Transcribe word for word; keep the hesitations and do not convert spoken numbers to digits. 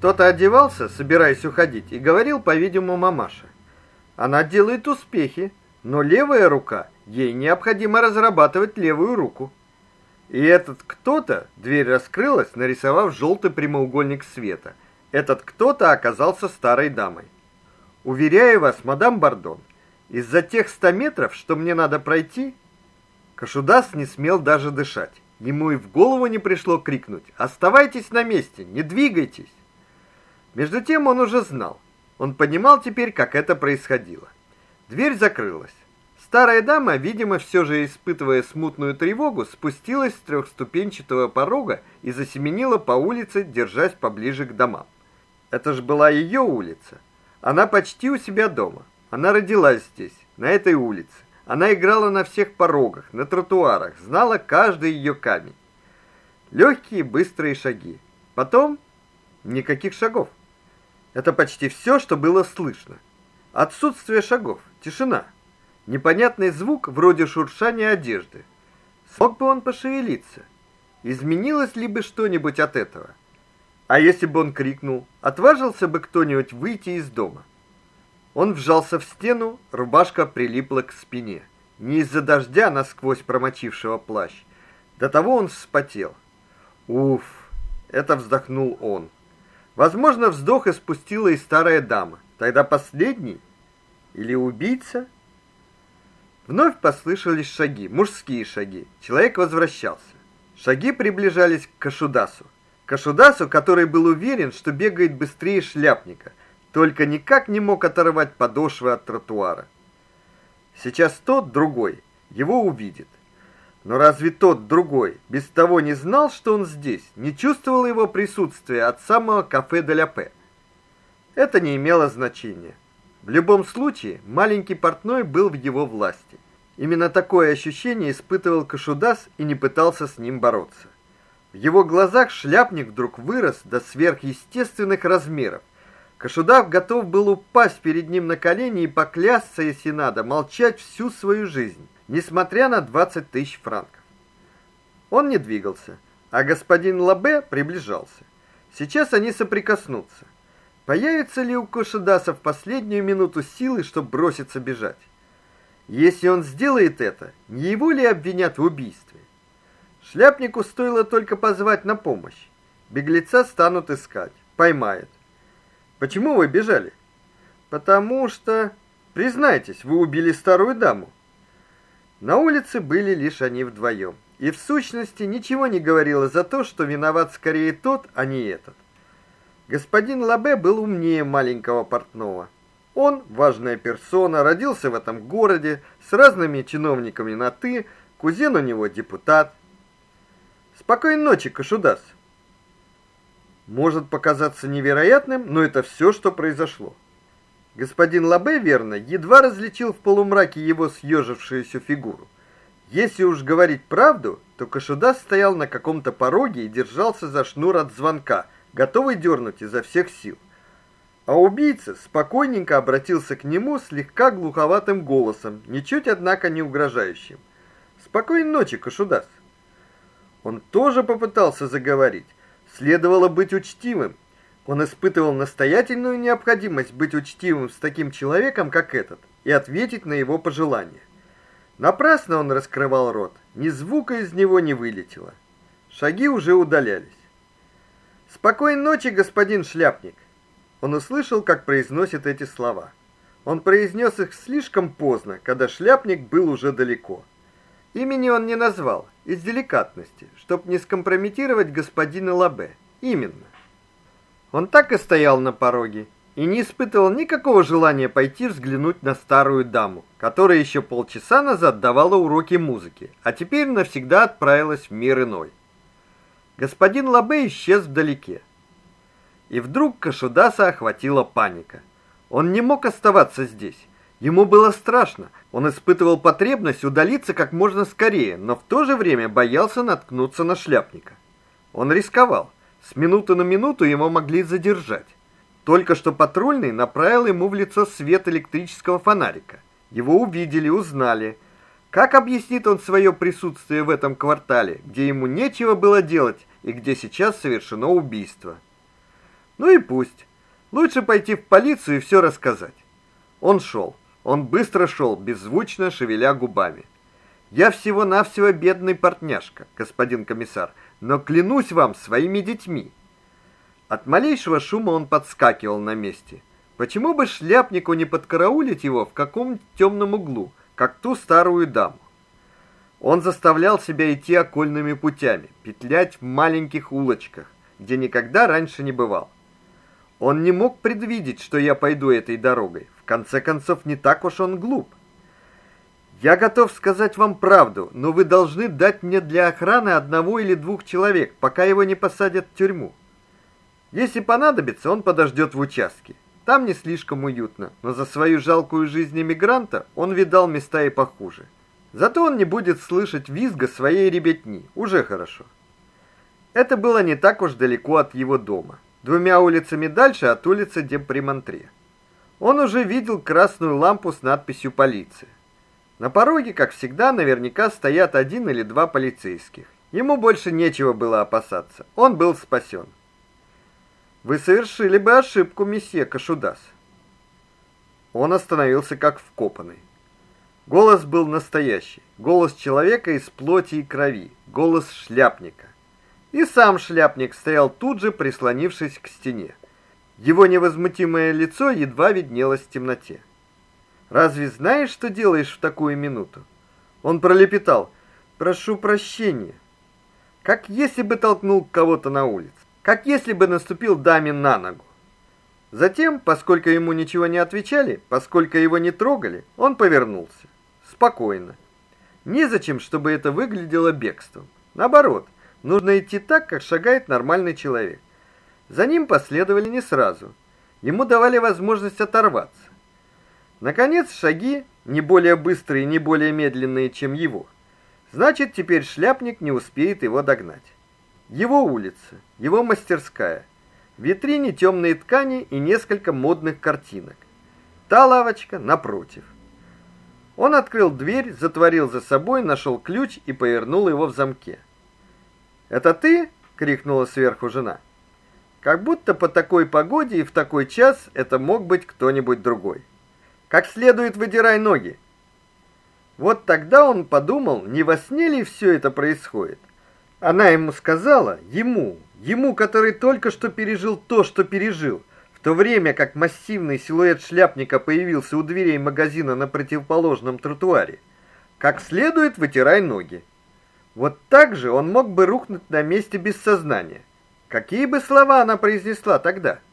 Кто-то одевался, собираясь уходить, и говорил, по-видимому, мамаше. Она делает успехи, но левая рука, ей необходимо разрабатывать левую руку. И этот кто-то, дверь раскрылась, нарисовав желтый прямоугольник света. Этот кто-то оказался старой дамой. Уверяю вас, мадам Бардон, из-за тех ста метров, что мне надо пройти, Кашудас не смел даже дышать. Ему и в голову не пришло крикнуть: "Оставайтесь на месте, не двигайтесь!" Между тем он уже знал. Он понимал теперь, как это происходило. Дверь закрылась. Старая дама, видимо, все же испытывая смутную тревогу, спустилась с трехступенчатого порога и засеменила по улице, держась поближе к домам. Это ж была ее улица. Она почти у себя дома. Она родилась здесь, на этой улице. Она играла на всех порогах, на тротуарах, знала каждый ее камень. Легкие, быстрые шаги. Потом никаких шагов. Это почти все, что было слышно. Отсутствие шагов, тишина. Непонятный звук, вроде шуршания одежды. Смог бы он пошевелиться? Изменилось ли бы что-нибудь от этого? А если бы он крикнул, отважился бы кто-нибудь выйти из дома? Он вжался в стену, рубашка прилипла к спине. Не из-за дождя, насквозь промочившего плащ. До того он вспотел. Уф, это вздохнул он. Возможно, вздох испустила и старая дама. Тогда последний? Или убийца? Вновь послышались шаги, мужские шаги. Человек возвращался. Шаги приближались к Кашудасу. Кашудасу, который был уверен, что бегает быстрее шляпника, только никак не мог оторвать подошвы от тротуара. Сейчас тот, другой, его увидит. Но разве тот, другой, без того не знал, что он здесь, не чувствовал его присутствия от самого кафе де ля Пэ? Это не имело значения. В любом случае, маленький портной был в его власти. Именно такое ощущение испытывал Кашудас и не пытался с ним бороться. В его глазах шляпник вдруг вырос до сверхъестественных размеров. Кашудас готов был упасть перед ним на колени и поклясться, если надо, молчать всю свою жизнь, несмотря на двадцать тысяч франков. Он не двигался, а господин Лабе приближался. Сейчас они соприкоснутся. Появится ли у Кашудаса в последнюю минуту силы, чтобы броситься бежать? Если он сделает это, не его ли обвинят в убийстве? Шляпнику стоило только позвать на помощь. Беглеца станут искать, поймают. Почему вы бежали? Потому что, признайтесь, вы убили старую даму. На улице были лишь они вдвоем, и в сущности ничего не говорило за то, что виноват скорее тот, а не этот. Господин Лабе был умнее маленького портного. Он, важная персона, родился в этом городе, с разными чиновниками на «ты», кузен у него депутат. Спокойной ночи, Кашудас. Может показаться невероятным, но это все, что произошло. Господин Лабе, верно, едва различил в полумраке его съежившуюся фигуру. Если уж говорить правду, то Кашудас стоял на каком-то пороге и держался за шнур от звонка, готовый дернуть изо всех сил. А убийца спокойненько обратился к нему слегка глуховатым голосом, ничуть, однако, не угрожающим. «Спокойной ночи, Кашудас». Он тоже попытался заговорить. Следовало быть учтивым. Он испытывал настоятельную необходимость быть учтивым с таким человеком, как этот, и ответить на его пожелания. Напрасно он раскрывал рот, ни звука из него не вылетело. Шаги уже удалялись. «Спокойной ночи, господин шляпник». Он услышал, как произносит эти слова. Он произнес их слишком поздно, когда шляпник был уже далеко. Имени он не назвал, из деликатности, чтобы не скомпрометировать господина Лабе. Именно. Он так и стоял на пороге и не испытывал никакого желания пойти взглянуть на старую даму, которая еще полчаса назад давала уроки музыки, а теперь навсегда отправилась в мир иной. Господин Лабе исчез вдалеке. И вдруг Кашудаса охватила паника. Он не мог оставаться здесь. Ему было страшно. Он испытывал потребность удалиться как можно скорее, но в то же время боялся наткнуться на шляпника. Он рисковал. С минуты на минуту его могли задержать. Только что патрульный направил ему в лицо свет электрического фонарика. Его увидели, узнали. Как объяснит он свое присутствие в этом квартале, где ему нечего было делать и где сейчас совершено убийство? Ну и пусть. Лучше пойти в полицию и все рассказать. Он шел. Он быстро шел, беззвучно шевеля губами. Я всего-навсего бедный портняшка, господин комиссар, но клянусь вам своими детьми. От малейшего шума он подскакивал на месте. Почему бы шляпнику не подкараулить его в каком-нибудь темном углу, как ту старую даму? Он заставлял себя идти окольными путями, петлять в маленьких улочках, где никогда раньше не бывал. Он не мог предвидеть, что я пойду этой дорогой. В конце концов, не так уж он глуп. Я готов сказать вам правду, но вы должны дать мне для охраны одного или двух человек, пока его не посадят в тюрьму. Если понадобится, он подождет в участке. Там не слишком уютно, но за свою жалкую жизнь эмигранта он видал места и похуже. Зато он не будет слышать визга своей ребятни. Уже хорошо. Это было не так уж далеко от его дома. Двумя улицами дальше от улицы Депремонтре. Он уже видел красную лампу с надписью «Полиция». На пороге, как всегда, наверняка стоят один или два полицейских. Ему больше нечего было опасаться. Он был спасен. Вы совершили бы ошибку, месье Кашудас. Он остановился как вкопанный. Голос был настоящий, голос человека из плоти и крови, голос шляпника. И сам шляпник стоял тут же, прислонившись к стене. Его невозмутимое лицо едва виднелось в темноте. Разве знаешь, что делаешь в такую минуту? Он пролепетал: "Прошу прощения". Как если бы толкнул кого-то на улице, как если бы наступил даме на ногу. Затем, поскольку ему ничего не отвечали, поскольку его не трогали, он повернулся. Спокойно. Незачем, чтобы это выглядело бегством. Наоборот, нужно идти так, как шагает нормальный человек. За ним последовали не сразу. Ему давали возможность оторваться. Наконец, шаги, не более быстрые, не более медленные, чем его. Значит, теперь шляпник не успеет его догнать. Его улица, его мастерская. В витрине темные ткани и несколько модных картинок. Та лавочка напротив. Он открыл дверь, затворил за собой, нашел ключ и повернул его в замке. "Это ты?" крикнула сверху жена. Как будто по такой погоде и в такой час это мог быть кто-нибудь другой. "Как следует вытирай ноги". Вот тогда он подумал, не во сне ли все это происходит. Она ему сказала, ему, ему, который только что пережил то, что пережил, в то время как массивный силуэт шляпника появился у дверей магазина на противоположном тротуаре: "Как следует вытирай ноги". Вот так же он мог бы рухнуть на месте без сознания. Какие бы слова она произнесла тогда?